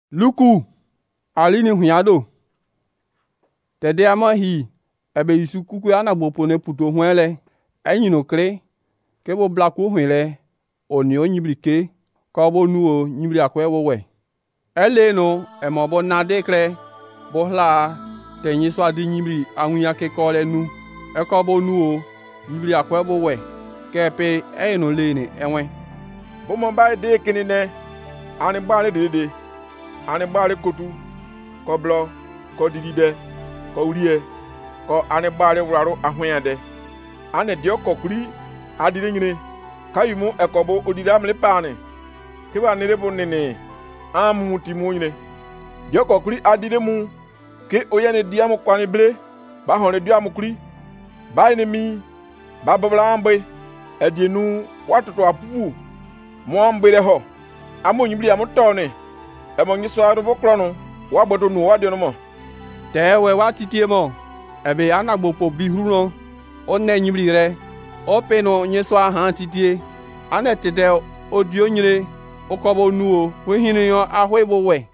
Luku alini hunyado. Tede amahi ebe Yesu kuku ana bopone puto hwele. Enyino kre kebo blaku hwele oni onyibrike kobo nuo nyibri akwe wowe. Eleno emobo nade kre bohla tenyi so adi nyibri awunya ke kole nu. Ekobo nuo nyibri akwe wowe. Kepe eyino lene enwe. Bomo ba de kinine ani bare de ani bare kotu ko blo ko didide ko urie ko ani bare wraro ahwende ani dio kokuri adire nyine kayumu ekobo odida mle pane kiba nire bonene amuti mu nyine dio kokuri adire mu ke oyane diamu kwani ble ba honre diamu kuri ba ni mi ba babla ambe edienu watoto apu mo ambere ho amonyibri amotone emonyi swaro bokrono wa bodo nu wa de no mo tewe wa titie mo ebe anagbopo bihru no onne nyibri re ope no nyeso aha titie anetede odio nyire okobo nuo wehinu ahwebo we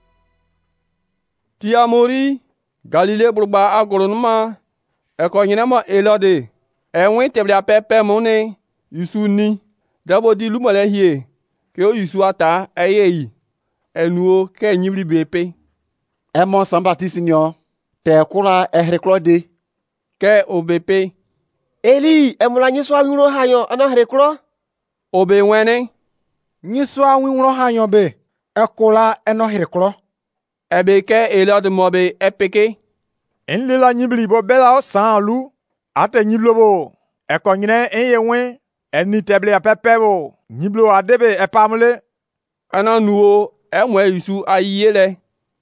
tiamori Galile brugba agoronuma ekonyine mo elode enwe teblia pepe mone Yesu ni dabo di lumole hie ke o Yesu ata eyeyi enuo ke nyibri bepe Emon Saint-Baptiste nyo te kura ehreklo ke obepe Eli emula nyiso awiro hayo ana hreklo obe wene nyiso awiro hayo be ekula eno hreklo ebe ke elode mobe epeke enlela nyibli bo bela o sanlu ate nyiblobo ekonyine enyewe eni teble apepebo nyiblo adebe epamle ana nuo enwe Yesu ayele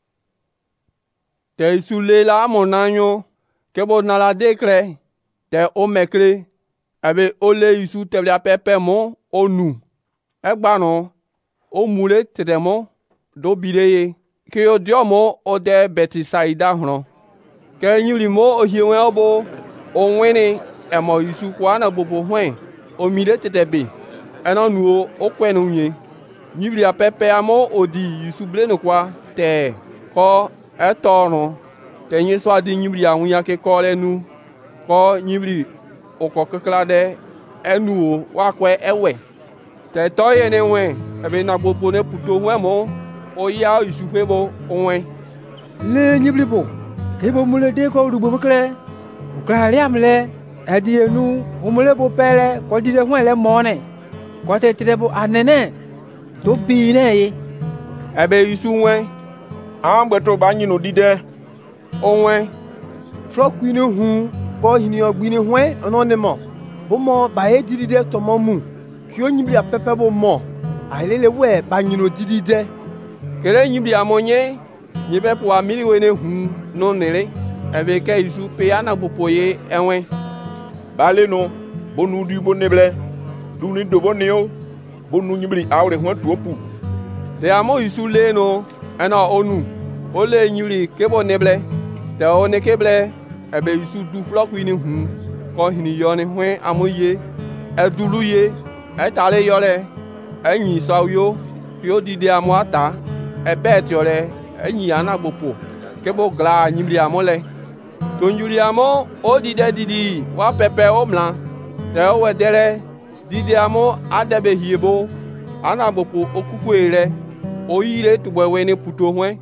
te Yesu lela amonanyo kebo nala dekre te omekre ebe ole Yesu teble apepe mo onu egbano o mule tedemo do bireye ke odiomo ode Betisaida hro ke nyiri mo ohiewe obo onwene emo Yesu kwa na bobo hwen omile tedebe ena nuo okwenu nye nyibri apepe amo odi Yesu bleno kwa te ko etono te nyeso adi nyibri awunya ke kole nu ko nyibri okokeklade enuo wakwe ewe te toye ne we ebe na gbopo ne puto hwemo oya Yesu febo onwe le nyibri bo kebo mule de ko rubo bukle ukra liamle adi enu umule bo pele ko dide hwele mone ko te trebo anene to bi ne ye ebe Yesu we ambeto ba nyino dide onwe flokwini hu ko hini ogbini hwe ononemo bomo ba e didide tomo mu ki onyibri apepe bo mo ailele we ba nyino didide kere nyibri amonye nyibe po amiri we ne hu no nere ebe ke Yesu pe ana bopoye enwe baleno bonu du boneble duni do boneo bonu nyibri awre hwan tuopu te amo Yesu leno ena onu ole nyibri kebo neble te one keble ebe Yesu du flokwini hu ko hini yoni hwen amoye eduluye etale yole enyi sawyo yo dide amata ebe tiore enyi anagbopo kebo gla nyibri amole tonjuri amo odide didi wa pepe omla te wedere didi amo adebe hiebo anagbopo okukwere oyire tugbewe ne puto hwen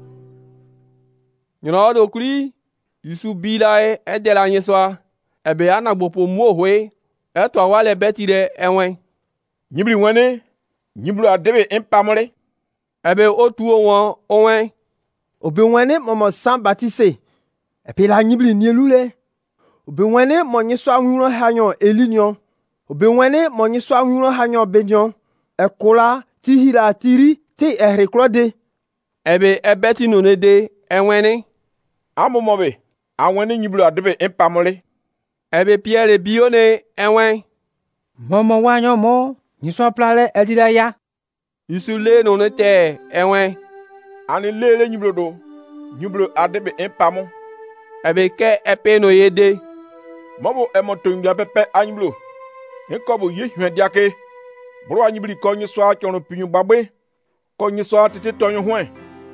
nyodo kuri Yesu bilae edela nyeswa ebe anagbopo muohwe eto awale betire enwe nyibri wene nyiblo adebe impamole ebe otuo won onwe obe wene momo Saint-Baptiste epi la nyibli nielule obe wene mo nyiso awiro hanyo elinyo obe wene mo nyiso awiro hanyo benyo ekola tihira tiri ti ehreklode ebe ebeti no ne de enwene amomobe awene nyiblo adebe impamole ebe Pierre bione enwe momo wanyo mo nyiso plale edila ya Yesu le no ne te enwe ani lele nyiblo do nyiblo adebe impamo ebe ke epe no yede mobo emotonga pepe anyiblo enkobo ye hwediake bro anyibli ko nyiso achono pinyu gbagbe ko nyiso atete tonyo hwen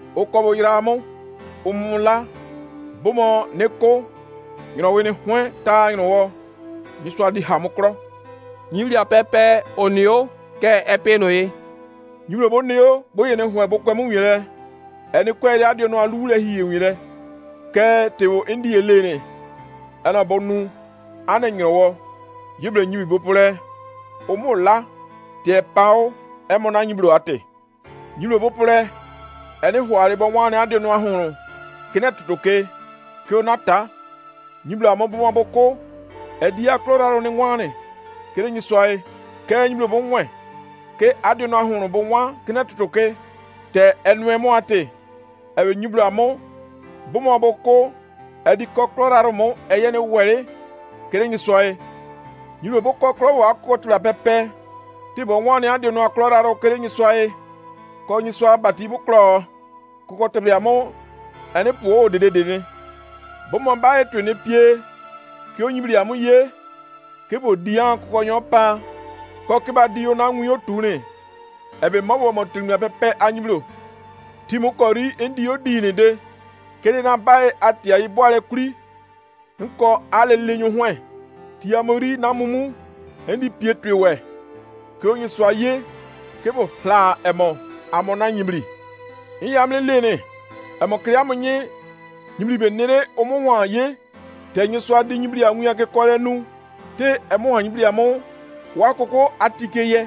o kɔbo yira mo o mu la bomo ne ko ŋrɔ we ne hwɛ ta ŋrɔ wɔ nyisua di ha mo krɔ nyibli apɛpɛ onio ke epe no ye nyibli bo neo bo ye ne hwɛ bo kɔ mo nwire eni kɔ ya de no alu le hi nwire ke tewo indi elene ana bo nu ana ŋrɔ wɔ nyibli nyibli bo pole o mo la te pao e mo na nyibli ate nyibli bo pole eni hware bo wane ade no ahunu kene tutoke ke onata nyibli amo bo boko edi akloraro ne wane kene nyiswae ke nyibli bo nwe ke ade no ahunu bo wa kene tutoke te enwe mo ate ewe nyibli amo bo boko edi kokloraro mo eye ne were kene nyiswae nyibli bo koklo wa akotula pepe ti bo wane ade no akloraro kene nyiswae ko nyiswa bati bo klo ko tebia mo ene po dede bomo ba etu ne pie ki onyibri amu ye ke bo dian ko nyo pa ko ke ba di ona nwu otune ebe mo mo tunu pepe anyiblo ti mo kori endi odi ne de ke na ba atia ibo ale kuri nko ale lenyu hwe ti amori na mumu endi pie tuwe ke onyi so ye ke bo hla emo amona nyibri iyamle lene emo kriamu nyi nyibli benere omo wa ye te nyi so adi nyibli anwu ya ke kore nu te emo ha nyibli amo wa koko atike ye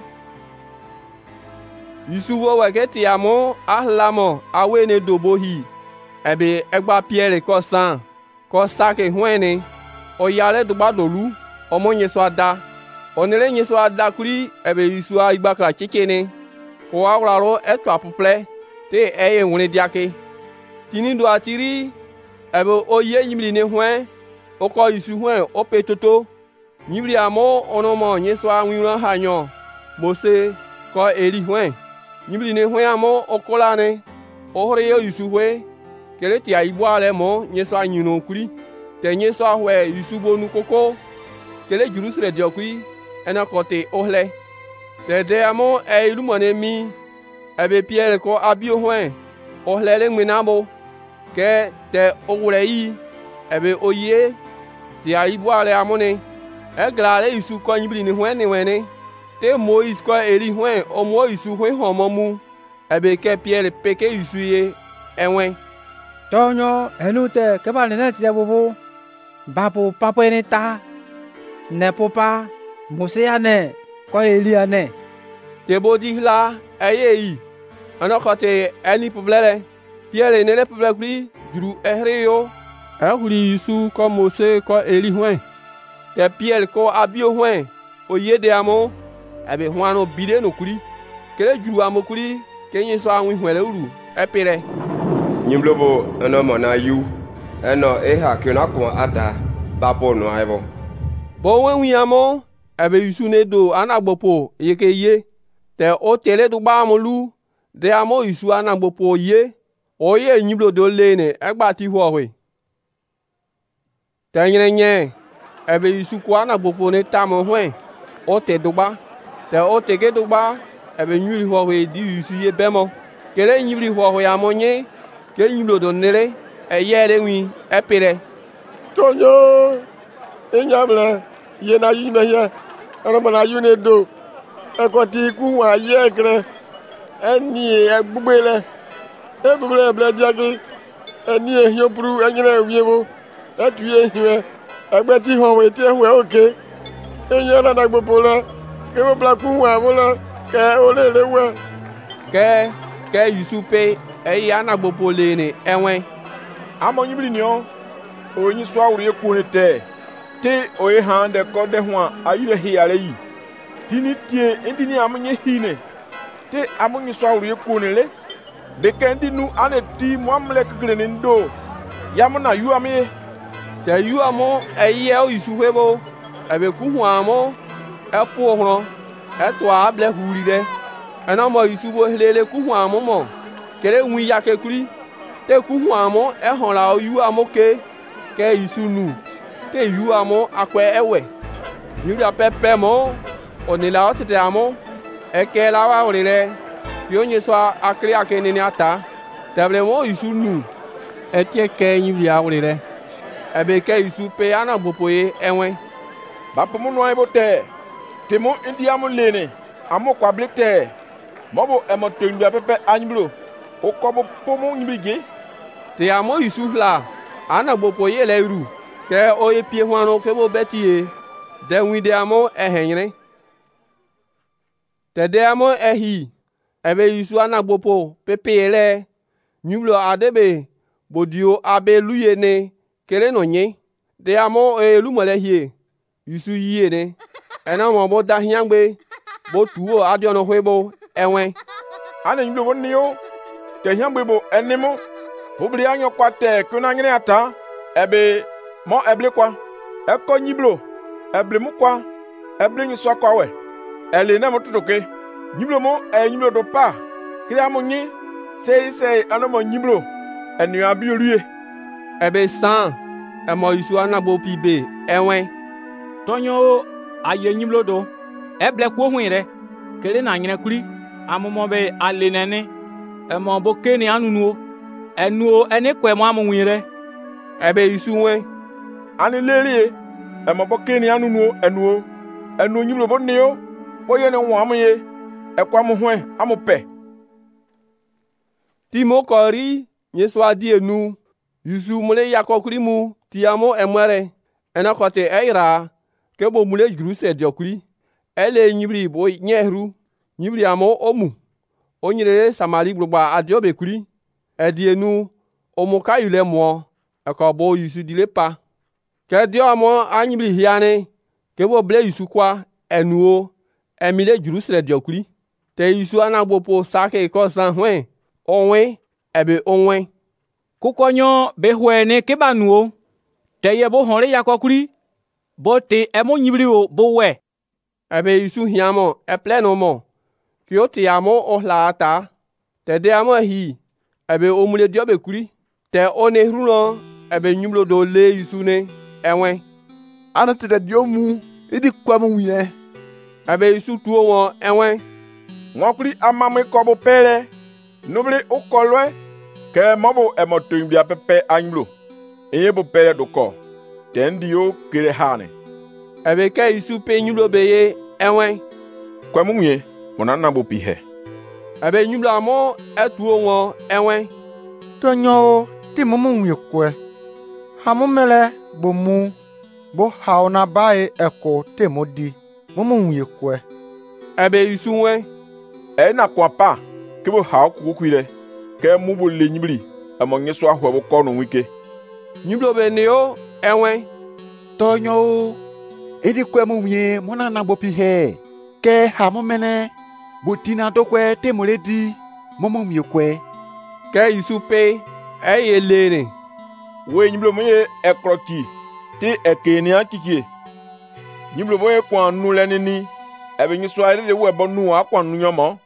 Yusu wo we ke ti amo ahlamo awe ne dobohi ebe egba Pierre ko san ko sake hwene o yale do gbadolu omo nyi so ada onere nyi so ada kuri ebe Yusu a igba kra chikene ko awraro eto apuple te eye nwune diake tini do atiri ebe oye nyibli ne hwen o ko Yusu hwen o petoto nyibli amo onomo nyeso anwiro hanyo Mose ko Eli hwen nyibli ne hwen amo okolane o hore yo Yusu hwe kele ti aibo ale mo nyeso anyino kuri te nyeso ahwe Yusu bonu koko kele Jerusalem diokui ena kote ohle te de amo e ilumone mi ebe Pierre ko abio hwen ohle le ngmenabo ke te ogurei ebe oye ti aibo ale amone eglale Yusu ko nyibli ni hwen ni wene te Moïse ko Eli hwen o mo Yusu hwen homomu ebe ke Pierre peke Yusu ye enwen tonyo enute ke ba ne ti bobo bapo papo ene ta ne popa Mose ane ko Eli ane te bodi hla eye yi ana kote eni problele Pierre ne le problele kuri juru ehreyo ehuri Yusu ko Mose ko Eli hwen te Pierre ko abio hwen oye de amo ebe hwano bide no kuri kele juru amo kuri kenye so anwi hwele uru epire nyimlobo eno mona yu eno eha kiona ko ata bapo no aibo bo wenwi amo ebe Yusu ne do anagbopo yeke ye te o tele do ba amolu de amo Yusu anagbopo ye oye nyiblo do lene egba ti hwowe te nyenye ebe Yusu ko anagbopo ne tamo hwen o te dogba te o te ke dogba ebe nyuli hwowe di Yusu ye bemo kele nyibli hwowe amonye ke nyiblo do nere eyele wi epire tonyo enyamle ye na yi meye ana mana yu ne do e ko ti ku wa ye kre eni egbugbele ebule ble diage eni ehiopuru enyere wiebo etuye hiwe egbe ti ho we ti ehwe oke enye na na gbopola ke wo bla ku wa bola ke olele we ke Yusu pe eyi anagbopo lene enwen amo nyibli ni o onyi so awure ku ne te oye hande ko de ho ayire hiare yi tini tie endini amunye hine te amunyi so awure ku ne le de kendi nu ane ti mwamle kigre ne ndo yamuna yu ame te yu amo eye o Yusu hwebo ebe ku hu amo epo ohro eto able huri de ena mo Yusu bo helele ku hu amo mo kele wi yake kuri te ku hu amo ehonra o yu amo ke Yusu nu te yu amo akwe ewe nyuri apepe mo onila otete amo eke la wa orire yonye so akri akene ni ata tɛble mo Yusu nu etie ke nyibli awri re ebe ke Yusu pe ana gbopo ye enwe ba pomo no ai bote temo india mo lene amo kwa blete mobo emo tengba pepe anyiblo o ko bo pomo nyibige te amo Yusu la ana gbopo ye le ru ke o ye pie hwano ke bo betie de wi de amo ehenre te de amo ehi ebe Yusu ana gbopo pepe le nyiblo adebe bodio abe luye ne kere no nye de amo elu mole hie Yusu yie ne ena mo bo da hiangbe bo tuo adio no hwebo enwe ana nyiblo wonio te hiangbe bo enimo obli anyo kwate kuna ngire ata ebe mo eble kwa eko nyiblo eble mu kwa eble nyi so kwa we ele na mo tutoke nyiblo mo nyiblo do pa kire amonyi sei ano mo nyiblo enu abiolue ebe san emo Yusu anagbo pibe enwe tonyo aye nyimlo do eble ko huire kele na nyine kuri amomo be alenene emo bo keni anunuo enuo ene kwemo amunwire ebe Yusu nwe ani lerie emo bo keni anunuo enu nyimlo bo neo bo ye ne wo amuye ekwa mo hwe amupe timo kori Yesu adi enu Yusu mule yakokuri mu tiamo emwere ena kote eira ke bo mule gruse diokuri ele nyibri bo nyeru nyibri amo omu onyire samari gbogba adiobe kuri edi enu omuka yule mo akobo Yusu dile pa ke dio amo anyibri hiane ke bo ble Yusu kwa enuo emile gruse diokuri te Yusu anagbo po sake ko san hwen onwe ebe onwe kukonyo behwe ke banuo te ye bo honre yakokuri bo te emo nyibri bo we ebe Yusu hiamo epleno mo ki o te amo ohla ata te de amo hi ebe omule diobe kuri te one hruno ebe nyumlo do le Yusu ne enwe ana te dio mu idi kwa mu ye ebe Yusu tuo won enwe nwakuri amame ko bo pere nobli ukolwe ke mobo emotombia pepe anylo eye bo pere do ko tendio kere hane ebe ke Yusu pe nyumlo be ye enwe kwa munye monana bo pihe ebe nyumlo amo etuo won enwe tonyo ti momo ye kwe hamu mele bo mu bo hauna bae eko temodi momo ye kwe ebe Yusu nwe na kwa pa ke bo ha ku kwire ke mu bo le nyibri amonye so ahwo bo ko no wike nyumlo be neo enwe tonyo idi kwe mu ye mona na bo pihe ke hamu mele botina do kwe temoledi momo ye kwe ke Yusu pe eye lere we nyiblo mo ye ekroti ti ekeni akikie nyiblo mo ye kwa nu le nini ebe nyi so ayre de we bo nu akwa nu nyomo